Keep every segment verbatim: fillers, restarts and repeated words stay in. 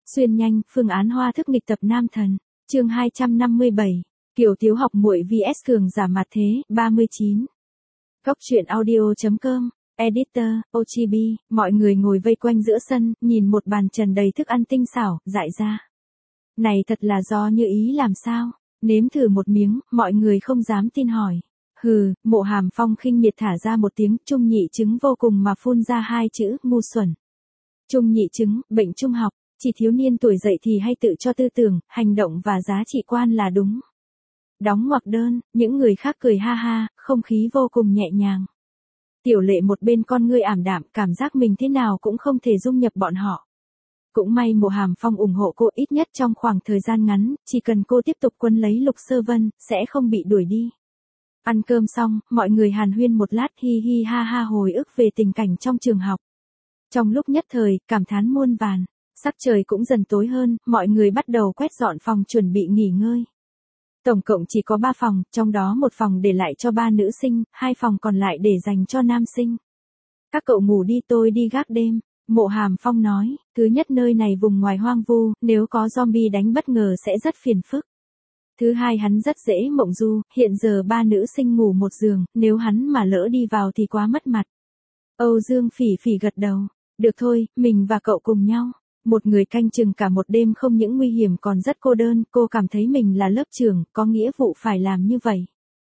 Xuyên nhanh, phương án hoa thức nghịch tập nam thần. Chương hai trăm năm mươi bảy. Kiều Thiếu học muội vs cường giả mặt thế, ba mươi chín. Góc truyện audio chấm com. Editor, ô giê bê, mọi người ngồi vây quanh giữa sân, nhìn một bàn trần đầy thức ăn tinh xảo, dại ra. Này thật là do Như Ý làm sao? Nếm thử một miếng, mọi người không dám tin hỏi. Hừ, Mộ Hàm Phong khinh miệt thả ra một tiếng, trung nhị chứng vô cùng mà phun ra hai chữ, ngu xuẩn. Trung nhị chứng, bệnh trung học, chỉ thiếu niên tuổi dậy thì hay tự cho tư tưởng, hành động và giá trị quan là đúng. Đóng ngoặc đơn, những người khác cười ha ha, không khí vô cùng nhẹ nhàng. Tiểu Lệ một bên con ngươi ảm đạm, cảm giác mình thế nào cũng không thể dung nhập bọn họ. Cũng may Mộ Hàm Phong ủng hộ cô ít nhất trong khoảng thời gian ngắn, chỉ cần cô tiếp tục quấn lấy Lục Sơ Vân, sẽ không bị đuổi đi. Ăn cơm xong, mọi người hàn huyên một lát hi hi ha ha hồi ức về tình cảnh trong trường học. Trong lúc nhất thời, cảm thán muôn vàn, sắc trời cũng dần tối hơn, mọi người bắt đầu quét dọn phòng chuẩn bị nghỉ ngơi. Tổng cộng chỉ có ba phòng, trong đó một phòng để lại cho ba nữ sinh, hai phòng còn lại để dành cho nam sinh. Các cậu ngủ đi, tôi đi gác đêm. Mộ Hàm Phong nói, thứ nhất nơi này vùng ngoài hoang vu, nếu có zombie đánh bất ngờ sẽ rất phiền phức. Thứ hai hắn rất dễ mộng du, hiện giờ ba nữ sinh ngủ một giường, nếu hắn mà lỡ đi vào thì quá mất mặt. Âu Dương Phỉ Phỉ gật đầu, được thôi, mình và cậu cùng nhau. Một người canh chừng cả một đêm không những nguy hiểm còn rất cô đơn, cô cảm thấy mình là lớp trưởng, có nghĩa vụ phải làm như vậy.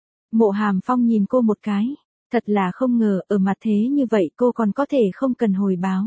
Mộ Hàm Phong nhìn cô một cái, thật là không ngờ, ở mặt thế như vậy cô còn có thể không cần hồi báo.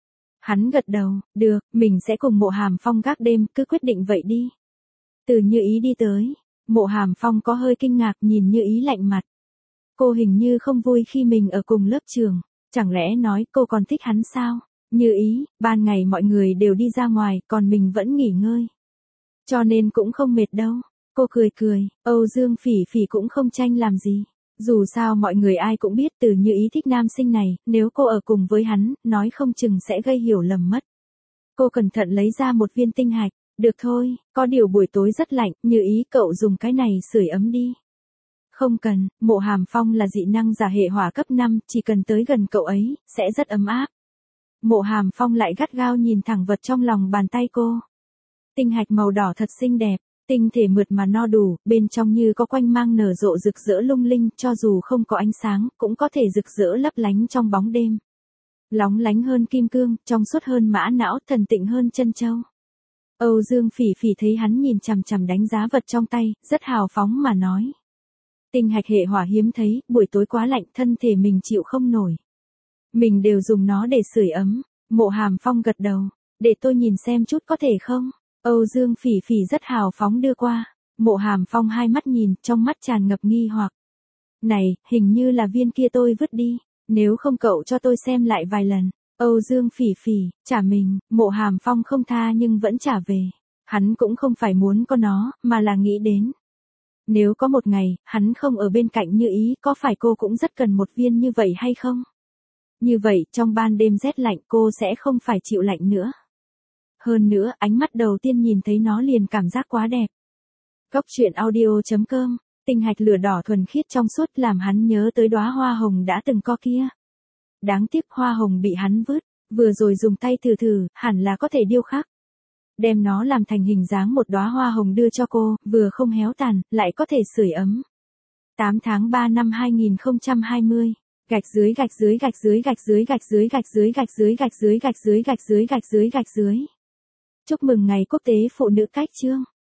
Hắn gật đầu, được, mình sẽ cùng Mộ Hàm Phong gác đêm, cứ quyết định vậy đi. Từ Như Ý đi tới, Mộ Hàm Phong có hơi kinh ngạc nhìn Như Ý lạnh mặt. Cô hình như không vui khi mình ở cùng lớp trường, chẳng lẽ nói cô còn thích hắn sao? Như Ý, ban ngày mọi người đều đi ra ngoài, còn mình vẫn nghỉ ngơi. Cho nên cũng không mệt đâu. Cô cười cười, Âu Dương Phỉ Phỉ cũng không tranh làm gì. Dù sao mọi người ai cũng biết Từ Như Ý thích nam sinh này, nếu cô ở cùng với hắn, nói không chừng sẽ gây hiểu lầm mất. Cô cẩn thận lấy ra một viên tinh hạch, được thôi, có điều buổi tối rất lạnh, Như Ý cậu dùng cái này sưởi ấm đi. Không cần, Mộ Hàm Phong là dị năng giả hệ hỏa cấp năm, chỉ cần tới gần cậu ấy, sẽ rất ấm áp. Mộ Hàm Phong lại gắt gao nhìn thẳng vật trong lòng bàn tay cô. Tinh hạch màu đỏ thật xinh đẹp, tinh thể mượt mà no đủ, bên trong như có quanh mang nở rộ rực rỡ lung linh, cho dù không có ánh sáng, cũng có thể rực rỡ lấp lánh trong bóng đêm. Lóng lánh hơn kim cương, trong suốt hơn mã não, thần tịnh hơn chân châu. Âu Dương Phỉ Phỉ thấy hắn nhìn chằm chằm đánh giá vật trong tay, rất hào phóng mà nói. Tinh hạch hệ hỏa hiếm thấy, buổi tối quá lạnh, thân thể mình chịu không nổi. Mình đều dùng nó để sưởi ấm. Mộ Hàm Phong gật đầu, để tôi nhìn xem chút có thể không? Âu Dương Phỉ Phỉ rất hào phóng đưa qua. Mộ Hàm Phong hai mắt nhìn, trong mắt tràn ngập nghi hoặc. Này, hình như là viên kia tôi vứt đi, nếu không cậu cho tôi xem lại vài lần. Âu Dương Phỉ Phỉ, trả mình. Mộ Hàm Phong không tha nhưng vẫn trả về. Hắn cũng không phải muốn có nó, mà là nghĩ đến. Nếu có một ngày, hắn không ở bên cạnh Như Ý, có phải cô cũng rất cần một viên như vậy hay không? Như vậy, trong ban đêm rét lạnh cô sẽ không phải chịu lạnh nữa. Hơn nữa, ánh mắt đầu tiên nhìn thấy nó liền cảm giác quá đẹp. Góc truyện audio chấm com, tinh hạch lửa đỏ thuần khiết trong suốt làm hắn nhớ tới đóa hoa hồng đã từng có kia. Đáng tiếc hoa hồng bị hắn vứt, vừa rồi dùng tay thử thử, hẳn là có thể điêu khắc. Đem nó làm thành hình dáng một đóa hoa hồng đưa cho cô, vừa không héo tàn, lại có thể sưởi ấm. tám tháng ba năm hai nghìn không trăm hai mươi. Gạch dưới gạch dưới gạch dưới gạch dưới gạch dưới gạch dưới gạch dưới gạch dưới gạch dưới gạch dưới gạch dưới gạch dưới. Chúc mừng ngày quốc tế phụ nữ cách chương.